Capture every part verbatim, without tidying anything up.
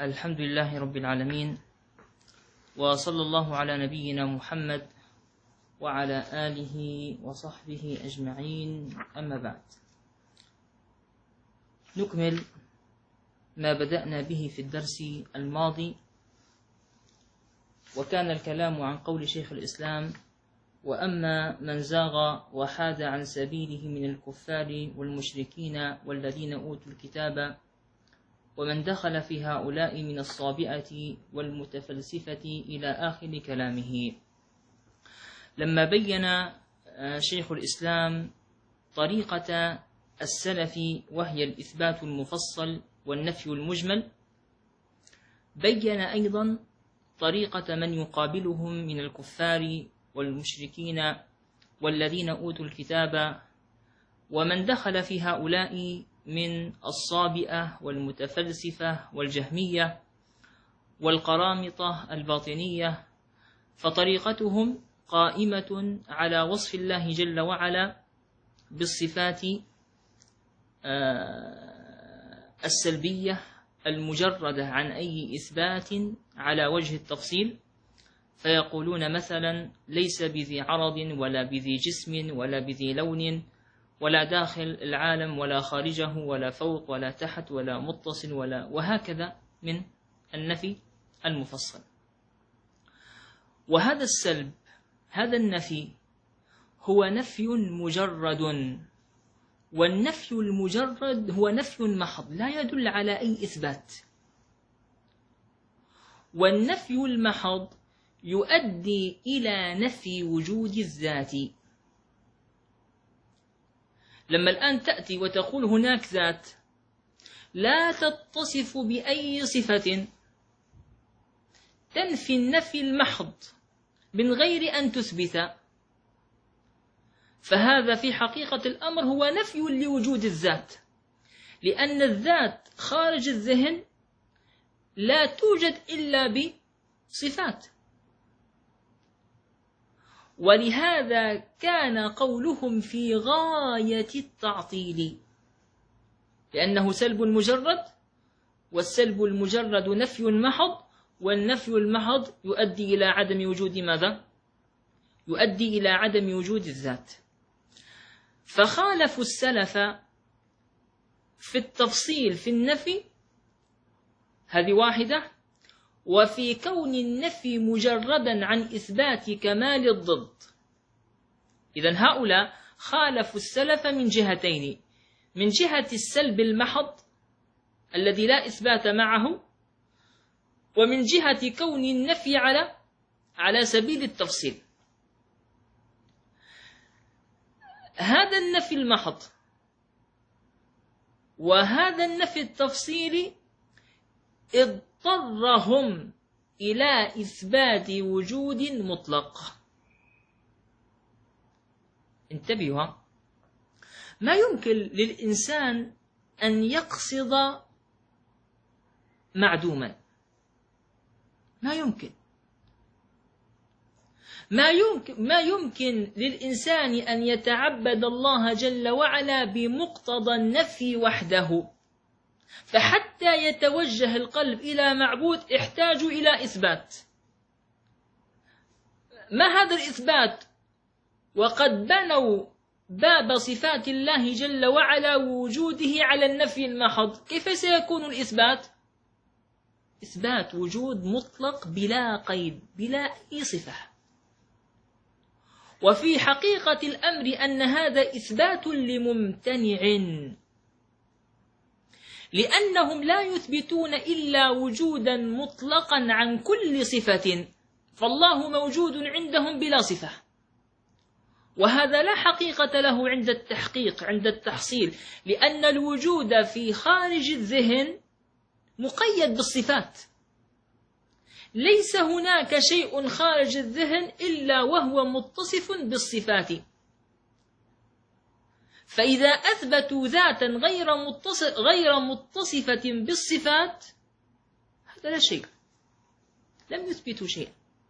الحمد لله رب العالمين، وصلى الله على نبينا محمد وعلى آله وصحبه أجمعين، أما بعد. نكمل ما بدأنا به في الدرس الماضي، وكان الكلام عن قول شيخ الإسلام: وأما من زاغ وحاد عن سبيله من الكفار والمشركين والذين أوتوا الكتاب ومن دخل في هؤلاء من الصابئة والمتفلسفة إلى آخر كلامه. لما بين شيخ الإسلام طريقة السلف وهي الإثبات المفصل والنفي المجمل، بين أيضا طريقة من يقابلهم من الكفار والمشركين والذين أوتوا الكتاب ومن دخل في هؤلاء من الصابئة والمتفلسفة والجهمية والقرامطة الباطنية، فطريقتهم قائمة على وصف الله جل وعلا بالصفات السلبية المجردة عن أي إثبات على وجه التفصيل، فيقولون مثلا: ليس بذي عرض ولا بذي جسم ولا بذي لون ولا داخل العالم ولا خارجه ولا فوق ولا تحت ولا متصل ولا، وهكذا من النفي المفصل. وهذا السلب، هذا النفي هو نفي مجرد، والنفي المجرد هو نفي محض لا يدل على أي إثبات. والنفي المحض يؤدي إلى نفي وجود الذات. لما الآن تأتي وتقول هناك ذات لا تتصف بأي صفة، تنفي النفي المحض من غير أن تثبت، فهذا في حقيقة الأمر هو نفي لوجود الذات، لأن الذات خارج الذهن لا توجد إلا بصفات. ولهذا كان قولهم في غاية التعطيل، لأنه سلب مجرد، والسلب المجرد نفي محض، والنفي المحض يؤدي إلى عدم وجود ماذا؟ يؤدي إلى عدم وجود الذات. فخالفوا السلف في التفصيل في النفي، هذه واحدة، وفي كون النفي مجردا عن إثبات كمال الضد. إذن هؤلاء خالفوا السلف من جهتين: من جهة السلب المحض الذي لا إثبات معه، ومن جهة كون النفي على على سبيل التفصيل. هذا النفي المحض وهذا النفي التفصيلي اضطرهم إلى إثبات وجود مطلق. انتبهوا، ما يمكن للإنسان أن يقصد معدوما، ما يمكن ما يمكن ما يمكن للإنسان أن يتعبد الله جل وعلا بمقتضى النفي وحده. فحتى يتوجه القلب إلى معبود احتاج إلى إثبات. ما هذا الإثبات؟ وقد بنوا باب صفات الله جل وعلا ووجوده على النفي المحض، كيف سيكون الإثبات؟ إثبات وجود مطلق بلا قيد بلا أي صفة. وفي حقيقة الأمر أن هذا إثبات لممتنع، لأنهم لا يثبتون إلا وجودا مطلقا عن كل صفة، فالله موجود عندهم بلا صفة، وهذا لا حقيقة له عند التحقيق عند التحصيل، لأن الوجود في خارج الذهن مقيد بالصفات. ليس هناك شيء خارج الذهن إلا وهو متصف بالصفات. فإذا أثبتوا ذاتا غير متصف غير متصفة بالصفات، هذا لا شيء، لم يثبتوا شيئا.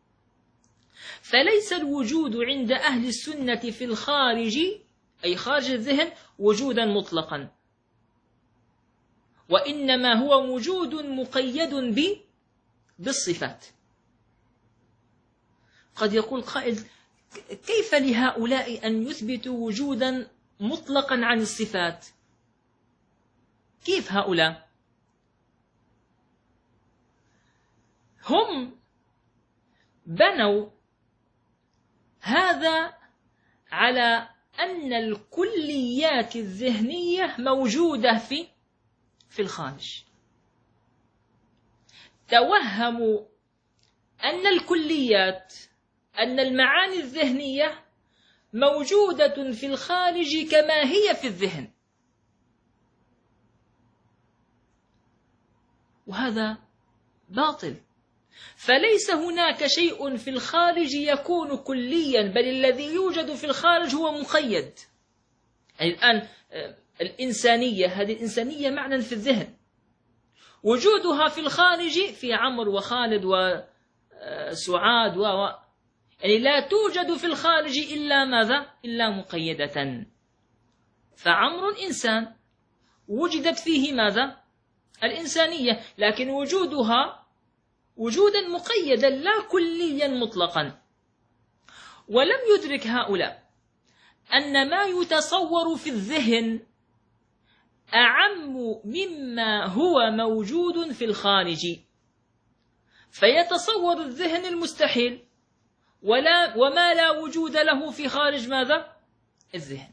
فليس الوجود عند أهل السنة في الخارج أي خارج الذهن وجودا مطلقا، وإنما هو وجود مقيد ب بالصفات. قد يقول قائل: كيف لهؤلاء أن يثبتوا وجودا مطلقا عن الصفات؟ كيف هؤلاء؟ هم بنوا هذا على أن الكليات الذهنية موجودة في في الخارج. توهموا أن الكليات، أن المعاني الذهنية موجودة في الخارج كما هي في الذهن، وهذا باطل. فليس هناك شيء في الخارج يكون كليا، بل الذي يوجد في الخارج هو مقيد. يعني الآن الإنسانية، هذه الإنسانية معنى في الذهن، وجودها في الخارج في عمرو وخالد وسعاد و يعني لا توجد في الخارج إلا ماذا؟ إلا مقيدة. فعمرو إنسان وجدت فيه ماذا؟ الإنسانية، لكن وجودها وجودا مقيدا لا كليا مطلقا. ولم يدرك هؤلاء أن ما يتصور في الذهن أعم مما هو موجود في الخارج، فيتصور الذهن المستحيل ولا وما لا وجود له في خارج ماذا؟ الذهن.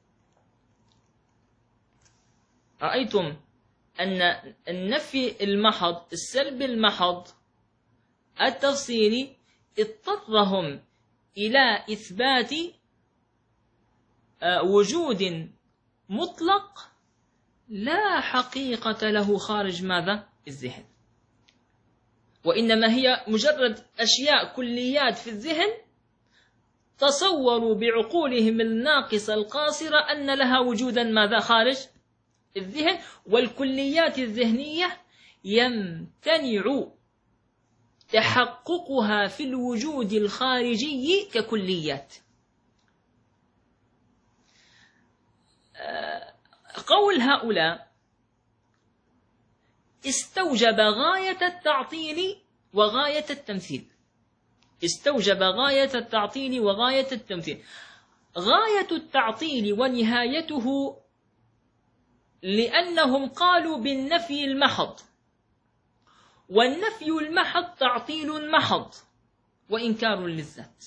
رأيتم أن النفي المحض، السلب المحض التفصيلي، اضطرهم إلى إثبات وجود مطلق لا حقيقة له خارج ماذا؟ الذهن، وإنما هي مجرد أشياء كليات في الذهن تصوروا بعقولهم الناقصة القاصرة أن لها وجودا ماذا؟ خارج الذهن. والكليات الذهنية يمتنع تحققها في الوجود الخارجي ككليات. قول هؤلاء استوجب غاية التعطيل وغاية التمثيل. استوجب غاية التعطيل وغاية التمثيل. غاية التعطيل ونهايته لأنهم قالوا بالنفي المحض، والنفي المحض تعطيل محض وإنكار للذات.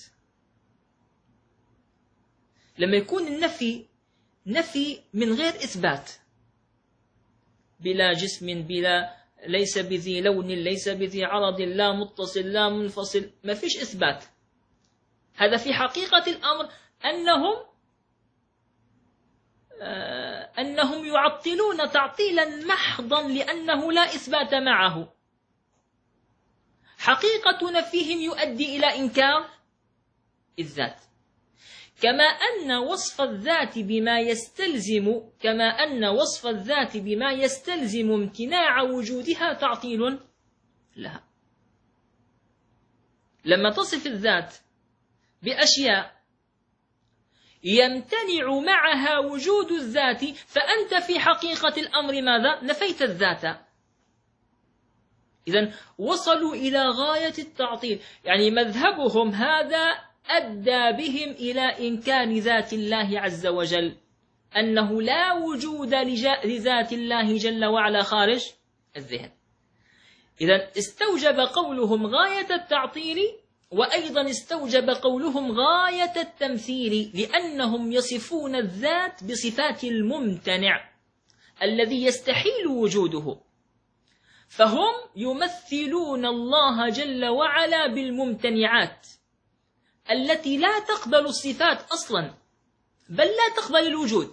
لما يكون النفي نفي من غير إثبات، بلا جسم، بلا ليس بذي لون، ليس بذي عرض، لا متصل لا منفصل، ما فيش إثبات، هذا في حقيقة الأمر أنهم آه أنهم يعطلون تعطيلا محضا لأنه لا إثبات معه. حقيقة نفيهم يؤدي إلى إنكار الذات، كما أن وصف الذات بما يستلزم كما أن وصف الذات بما يستلزم امتناع وجودها تعطيل لها. لما تصف الذات بأشياء يمتنع معها وجود الذات، فأنت في حقيقة الأمر ماذا؟ نفيت الذات. إذن وصلوا إلى غاية التعطيل، يعني مذهبهم هذا أدى بهم إلى إنكار ذات الله عز وجل، أنه لا وجود لذات الله جل وعلا خارج الذهن. إذن استوجب قولهم غاية التعطيل، وأيضا استوجب قولهم غاية التمثيل، لأنهم يصفون الذات بصفات الممتنع الذي يستحيل وجوده، فهم يمثلون الله جل وعلا بالممتنعات التي لا تقبل الصفات أصلا، بل لا تقبل الوجود.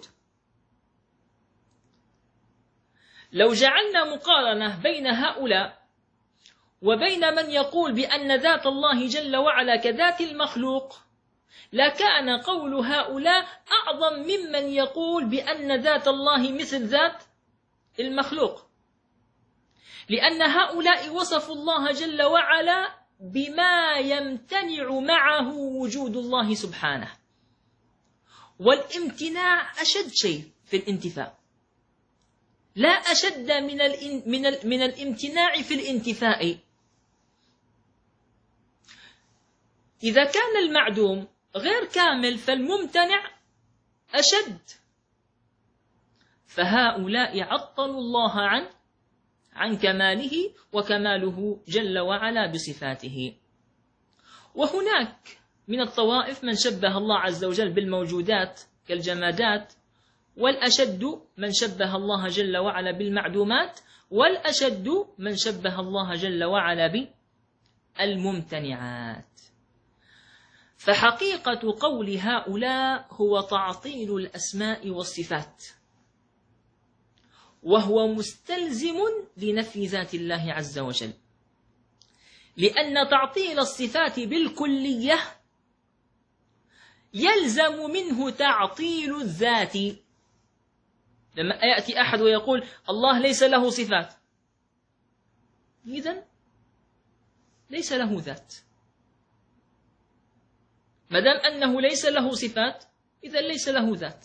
لو جعلنا مقارنة بين هؤلاء وبين من يقول بأن ذات الله جل وعلا كذات المخلوق، لكان قول هؤلاء أعظم ممن يقول بأن ذات الله مثل ذات المخلوق، لأن هؤلاء وصفوا الله جل وعلا بما يمتنع معه وجود الله سبحانه، والامتناع أشد شيء في الانتفاء، لا أشد من من من الامتناع في الانتفاء. إذا كان المعدوم غير كامل فالممتنع أشد، فهؤلاء عطلوا الله عن عن كماله، وكماله جل وعلا بصفاته. وهناك من الطوائف من شبه الله عز وجل بالموجودات كالجمادات، والأشد من شبه الله جل وعلا بالمعدومات، والأشد من شبه الله جل وعلا بالممتنعات. فحقيقة قول هؤلاء هو تعطيل الأسماء والصفات، وهو مستلزم لنفي ذات الله عز وجل، لأن تعطيل الصفات بالكلية يلزم منه تعطيل الذات. لما يأتي أحد ويقول الله ليس له صفات، إذن ليس له ذات. ما دام أنه ليس له صفات إذن ليس له ذات،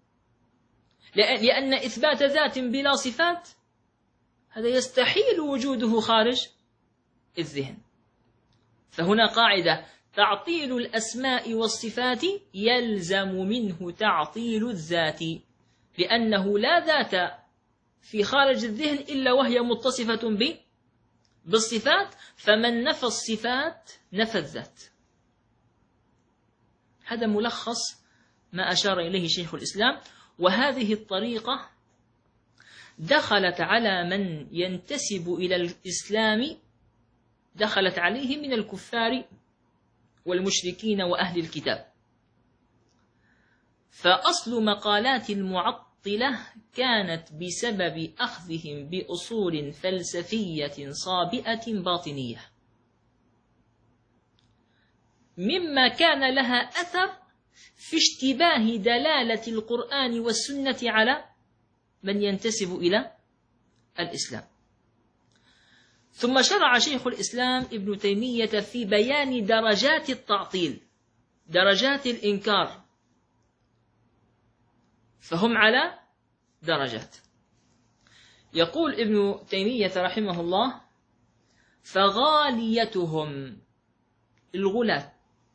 لأن إثبات ذات بلا صفات هذا يستحيل وجوده خارج الذهن. فهنا قاعدة: تعطيل الأسماء والصفات يلزم منه تعطيل الذات، لأنه لا ذات في خارج الذهن إلا وهي متصفة بالصفات، فمن نفى الصفات نفى الذات. هذا ملخص ما أشار إليه شيخ الإسلام. وهذه الطريقة دخلت على من ينتسب إلى الإسلام، دخلت عليه من الكفار والمشركين وأهل الكتاب. فأصل مقالات المعطلة كانت بسبب أخذهم بأصول فلسفية صابئة باطنية، مما كان لها أثر في اشتباه دلالة القرآن والسنة على من ينتسب إلى الإسلام. ثم شرع شيخ الإسلام ابن تيمية في بيان درجات التعطيل، درجات الإنكار، فهم على درجات. يقول ابن تيمية رحمه الله: فغاليتهم الغلاة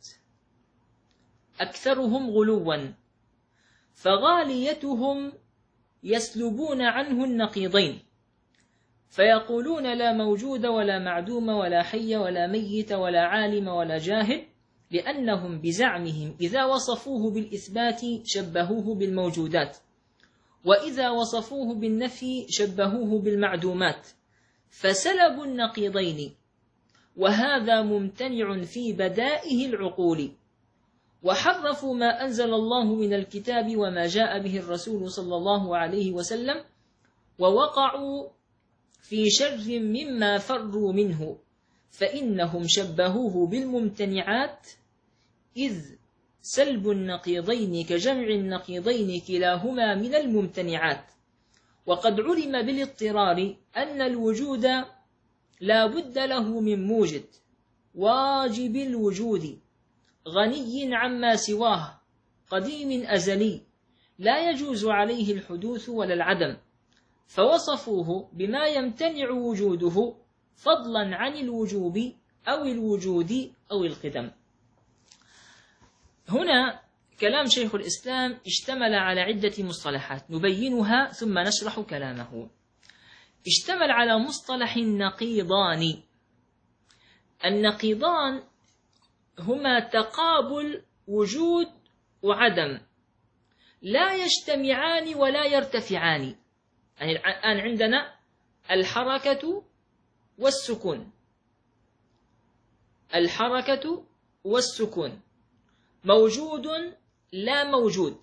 أكثرهم غلوا، فغاليتهم يسلبون عنه النقيضين، فيقولون لا موجود ولا معدوم ولا حي ولا ميت ولا عالم ولا جاهل، لأنهم بزعمهم إذا وصفوه بالإثبات شبهوه بالموجودات، وإذا وصفوه بالنفي شبهوه بالمعدومات، فسلبوا النقيضين، وهذا ممتنع في بدائه العقول، وحرفوا ما أنزل الله من الكتاب وما جاء به الرسول صلى الله عليه وسلم، ووقعوا في شر مما فروا منه، فإنهم شبهوه بالممتنعات، إذ سلب النقيضين كجمع النقيضين كلاهما من الممتنعات. وقد علم بالاضطرار أن الوجود لا بد له من موجد واجب الوجود، غني عما سواه، قديم أزلي، لا يجوز عليه الحدوث ولا العدم، فوصفوه بما يمتنع وجوده فضلا عن الوجوب أو الوجود أو القدم. هنا كلام شيخ الإسلام اشتمل على عدة مصطلحات نبينها ثم نشرح كلامه. اشتمل على مصطلح النقيضان. النقيضان هما تقابل وجود وعدم، لا يجتمعان ولا يرتفعان. يعني الآن عندنا الحركة والسكون، الحركة والسكون، موجود لا موجود،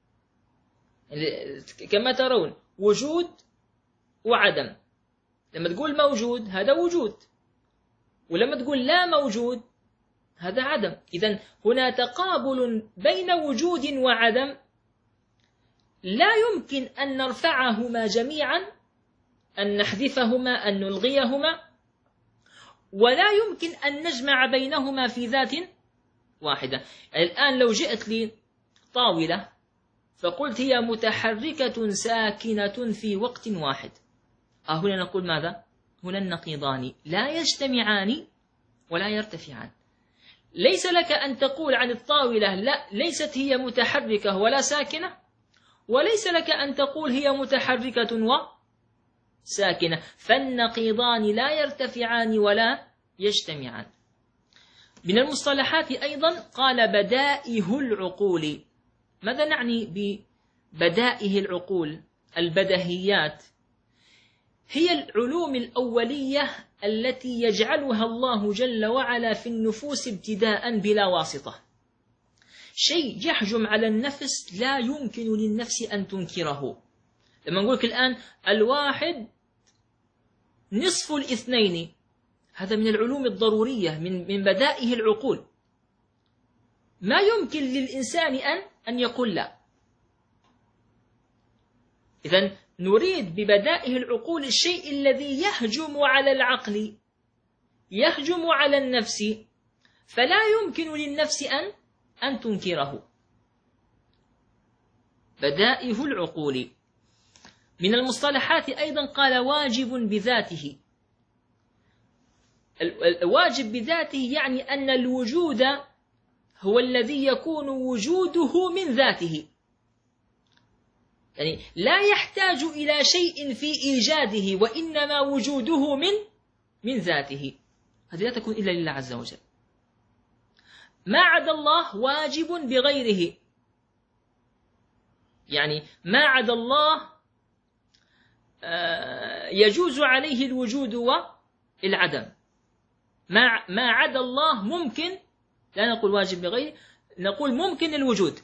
كما ترون وجود وعدم. لما تقول موجود هذا وجود، ولما تقول لا موجود هذا عدم. إذن هنا تقابل بين وجود وعدم، لا يمكن أن نرفعهما جميعا، أن نحذفهما، أن نلغيهما، ولا يمكن أن نجمع بينهما في ذات واحدة. الآن لو جئت لي طاولة فقلت هي متحركة ساكنة في وقت واحد. آه هنا نقول ماذا؟ هنا النقيضان لا يجتمعان ولا يرتفعان. ليس لك أن تقول عن الطاولة لا ليست هي متحركة ولا ساكنة، وليس لك أن تقول هي متحركة وساكنة، فالنقيضان لا يرتفعان ولا يجتمعان. من المصطلحات أيضا قال بدائه العقول. ماذا نعني ببدائه العقول؟ البدهيات هي العلوم الأولية التي يجعلها الله جل وعلا في النفوس ابتداء بلا واسطة، شيء يحجم على النفس لا يمكن للنفس أن تنكره. لما نقولك الآن الواحد نصف الاثنين، هذا من العلوم الضرورية، من من بدائه العقول، ما يمكن للإنسان أن أن يقول لا. إذن نريد ببدائه العقول الشيء الذي يهجم على العقل، يهجم على النفس، فلا يمكن للنفس أن أن تنكره. بدائه العقول. من المصطلحات أيضا قال واجب بذاته. الواجب بذاته يعني أن الوجود هو الذي يكون وجوده من ذاته، يعني لا يحتاج إلى شيء في إيجاده، وإنما وجوده من من ذاته. هذه لا تكون إلا لله عز وجل. ما عدا الله واجب بغيره، يعني ما عدا الله يجوز عليه الوجود والعدم. ما ما عدا الله ممكن، لا نقول واجب بغيره، نقول ممكن الوجود.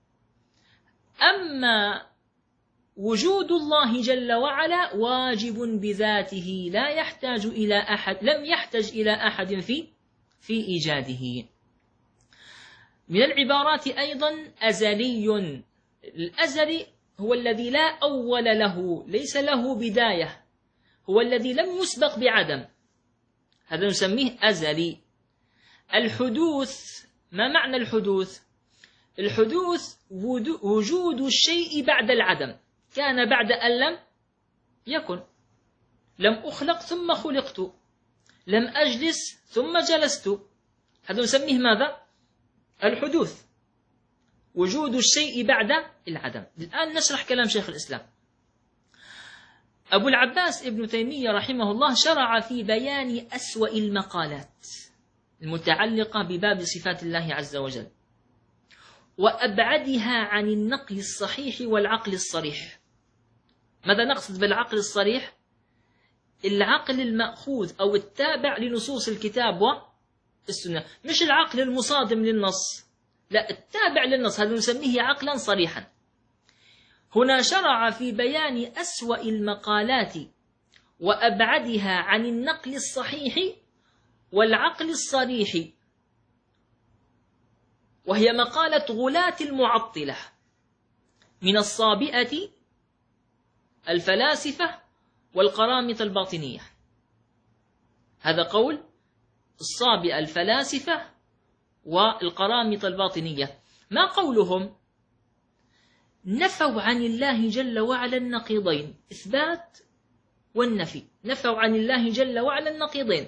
أما وجود الله جل وعلا واجب بذاته، لا يحتاج إلى أحد، لم يحتج إلى أحد في في إيجاده. من العبارات أيضا أزلي. الأزلي هو الذي لا أول له، ليس له بداية، هو الذي لم يسبق بعدم، هذا نسميه أزلي. الحدوث، ما معنى الحدوث؟ الحدوث وجود الشيء بعد العدم، كان بعد أن لم يكن. لم أخلق ثم خلقت، لم أجلس ثم جلست، هذا نسميه ماذا؟ الحدوث، وجود الشيء بعد العدم. الآن نشرح كلام شيخ الإسلام. أبو العباس ابن تيمية رحمه الله شرع في بيان أسوأ المقالات المتعلقة بباب صفات الله عز وجل، وأبعدها عن النقل الصحيح والعقل الصريح. ماذا نقصد بالعقل الصريح؟ العقل المأخوذ أو التابع لنصوص الكتاب والسنة، مش العقل المصادم للنص، لا، التابع للنص، هذا نسميه عقلا صريحا. هنا شرع في بيان أسوأ المقالات وأبعدها عن النقل الصحيح والعقل الصريح، وهي مقالة غلاة المعطلة من الصابئة الفلاسفة والقرامطة الباطنية. هذا قول الصابئة الفلاسفة والقرامطة الباطنية. ما قولهم؟ نفوا عن الله جل وعلا النقيضين، إثبات والنفي، نفوا عن الله جل وعلا النقيضين،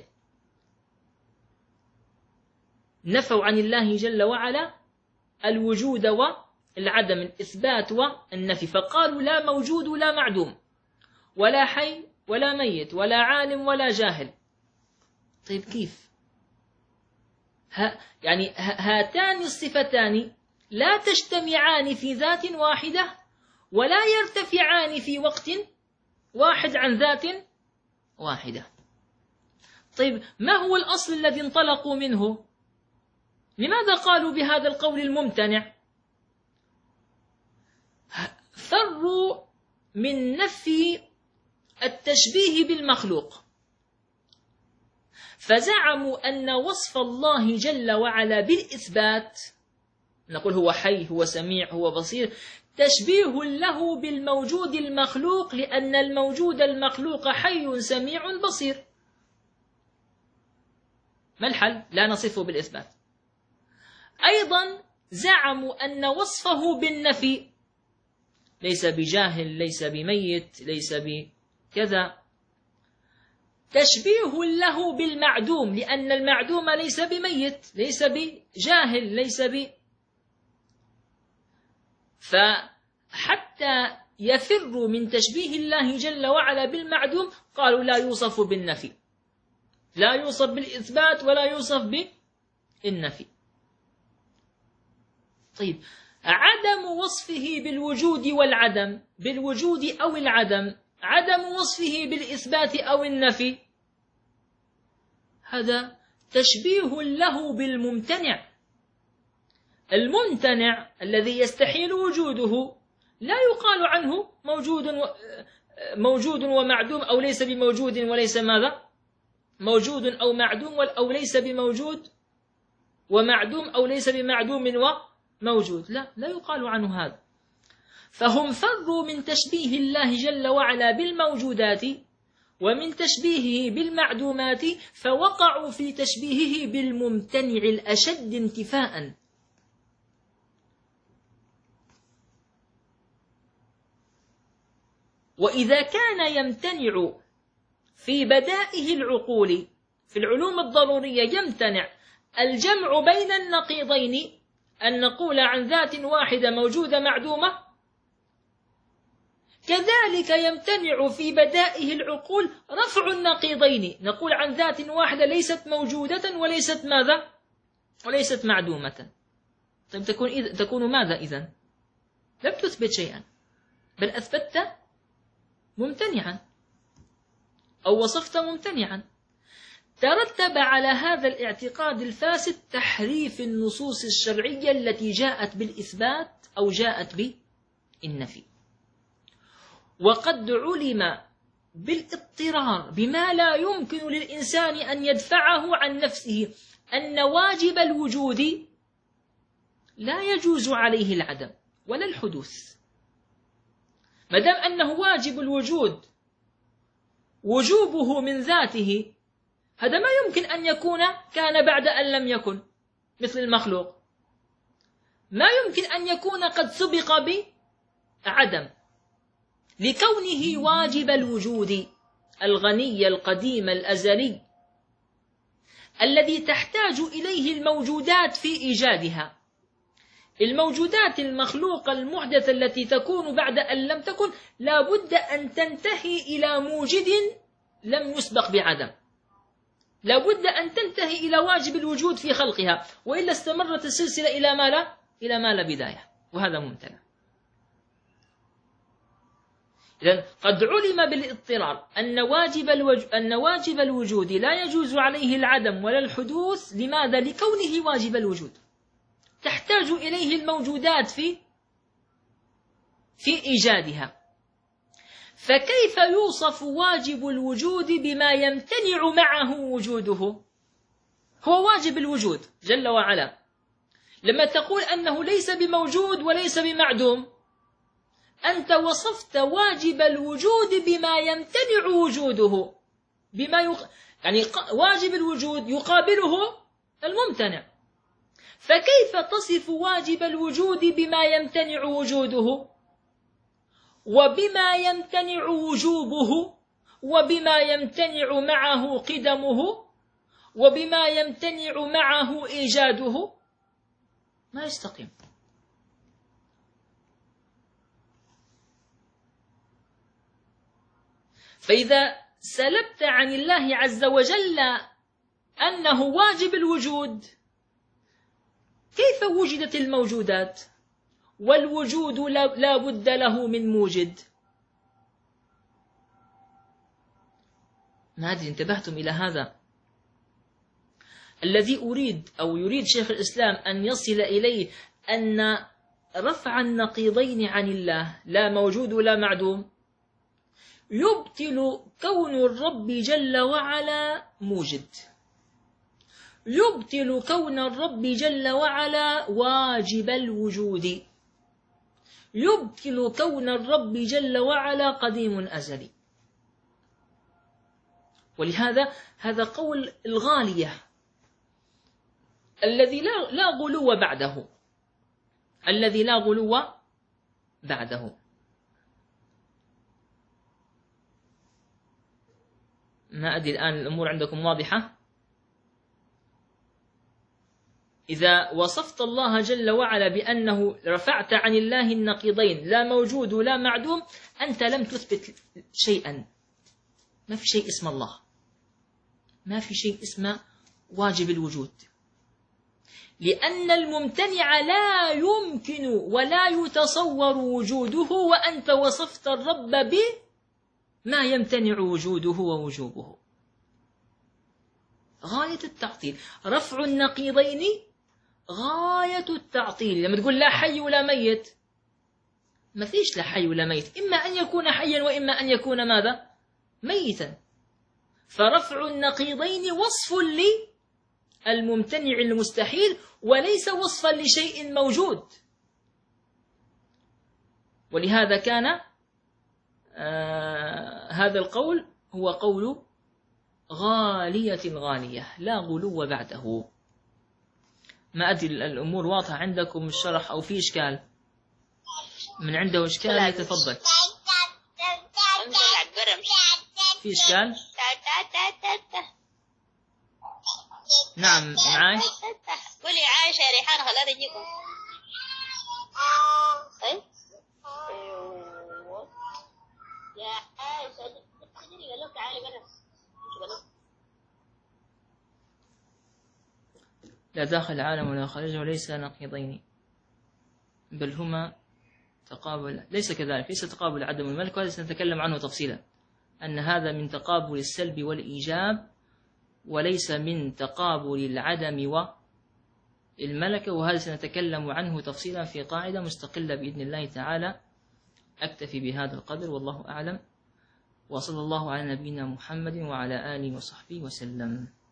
نفوا عن الله جل وعلا الوجود والعدم، الإثبات والنفي، فقالوا لا موجود ولا معدوم، ولا حي ولا ميت، ولا عالم ولا جاهل. طيب كيف؟ ها يعني هاتان الصفتان لا تجتمعان في ذات واحدة، ولا يرتفعان في وقت واحد عن ذات واحدة. طيب ما هو الأصل الذي انطلقوا منه؟ لماذا قالوا بهذا القول الممتنع؟ فروا من نفي التشبيه بالمخلوق، فزعموا أن وصف الله جل وعلا بالإثبات، نقول هو حي، هو سميع، هو بصير، تشبيه له بالموجود المخلوق، لأن الموجود المخلوق حي سميع بصير. ما الحل؟ لا نصفه بالإثبات. أيضا زعموا أن وصفه بالنفي ليس بجاهل، ليس بميت، ليس بكذا. تشبيه له بالمعدوم، لأن المعدوم ليس بميت، ليس بجاهل، ليس ب فحتى يفر من تشبيه الله جل وعلا بالمعدوم قالوا لا يوصف بالنفي، لا يوصف بالإثبات ولا يوصف بالنفي. طيب، عدم وصفه بالوجود والعدم، بالوجود أو العدم، عدم وصفه بالإثبات أو النفي، هذا تشبيه له بالممتنع. الممتنع الذي يستحيل وجوده لا يقال عنه موجود موجود ومعدوم، أو ليس بموجود وليس ماذا؟ موجود أو معدوم، أو ليس بموجود ومعدوم، أو ليس بمعدوم وموجود، لا لا يقال عنه هذا. فهم فروا من تشبيه الله جل وعلا بالموجودات ومن تشبيهه بالمعدومات، فوقعوا في تشبيهه بالممتنع الأشد انتفاء. وإذا كان يمتنع في بدائه العقول، في العلوم الضرورية يمتنع الجمع بين النقيضين، أن نقول عن ذات واحدة موجودة معدومة، كذلك يمتنع في بدائه العقول رفع النقيضين، نقول عن ذات واحدة ليست موجودة وليست ماذا؟ وليست معدومة. طيب تكون إذ... تكون ماذا إذن؟ لم تثبت شيئا، بل أثبتت ممتنعا أو وصفت ممتنعا. ترتب على هذا الاعتقاد الفاسد تحريف النصوص الشرعية التي جاءت بالإثبات أو جاءت بالنفي. وقد علم بالاضطرار بما لا يمكن للإنسان أن يدفعه عن نفسه أن واجب الوجود لا يجوز عليه العدم ولا الحدوث. ما دام أنه واجب الوجود وجوبه من ذاته، هذا ما يمكن أن يكون كان بعد أن لم يكن، مثل المخلوق ما يمكن أن يكون قد سبق بعدم، لكونه واجب الوجود الغني القديم الأزلي الذي تحتاج إليه الموجودات في إيجادها. الموجودات المخلوقة المحدثة التي تكون بعد أن لم تكن لا بد أن تنتهي إلى موجد لم يسبق بعدم، لا بد أن تنتهي إلى واجب الوجود في خلقها، وإلا استمرت السلسلة إلى ما لا إلى ما لا بداية، وهذا ممتنع. إذن قد علم بالاضطرار أن واجب الوج... أن واجب الوجود لا يجوز عليه العدم ولا الحدوث. لماذا؟ لكونه واجب الوجود تحتاج إليه الموجودات في في إيجادها. فكيف يوصف واجب الوجود بما يمتنع معه وجوده؟ هو واجب الوجود جل وعلا. لما تقول أنه ليس بموجود وليس بمعدوم، أنت وصفت واجب الوجود بما يمتنع وجوده، بما يق... يعني واجب الوجود يقابله الممتنع. فكيف تصف واجب الوجود بما يمتنع وجوده، وبما يمتنع وجوبه، وبما يمتنع معه قدمه، وبما يمتنع معه إيجاده؟ ما يستقيم. فإذا سلبت عن الله عز وجل أنه واجب الوجود، كيف وجدت الموجودات؟ والوجود لا بد له من موجد. ما أدري انتبهتم إلى هذا؟ الذي أريد أو يريد شيخ الإسلام أن يصل إليه أن رفع النقيضين عن الله، لا موجود ولا معدوم، يبطل كون الرب جل وعلا موجد، يبطل كون الرب جل وعلا واجب الوجود، يبطل كون الرب جل وعلا قديم أزلي. ولهذا هذا قول الغالية الذي لا لا غلو بعده، الذي لا غلو بعده. ما أدري الآن الأمور عندكم واضحة؟ إذا وصفت الله جل وعلا بأنه رفعت عن الله النقيضين لا موجود ولا معدوم، أنت لم تثبت شيئا. ما في شيء اسمه الله، ما في شيء اسمه واجب الوجود، لأن الممتنع لا يمكن ولا يتصور وجوده، وأنت وصفت الرب بما يمتنع وجوده ووجوبه. غاية التعطيل رفع النقيضين، غاية التعطيل. لما تقول لا حي ولا ميت، ما فيش لا حي ولا ميت، إما أن يكون حيا وإما أن يكون ماذا؟ ميتا. فرفع النقيضين وصف للممتنع المستحيل وليس وصفا لشيء موجود. ولهذا كان آه هذا القول هو قول غالية الغالية لا غلو بعده. ما أدري الأمور واضحة عندكم الشرح أو في إشكال؟ من عنده إشكال يتفضل. في إشكال؟ نعم معاي. قولي عايشة يا ريحان خلال يجيكم. يا عايشة قال لك تعالي برا. لا داخل العالم ولا خارجه وليس نقيضين، بل هما تقابل. ليس كذلك، ليس تقابل عدم الملك، وهذا سنتكلم عنه تفصيلا، أن هذا من تقابل السلب والإيجاب وليس من تقابل العدم والملكة، وهذا سنتكلم عنه تفصيلا في قاعدة مستقلة بإذن الله تعالى. أكتفي بهذا القدر والله أعلم، وصلى الله على نبينا محمد وعلى آله وصحبه وسلم.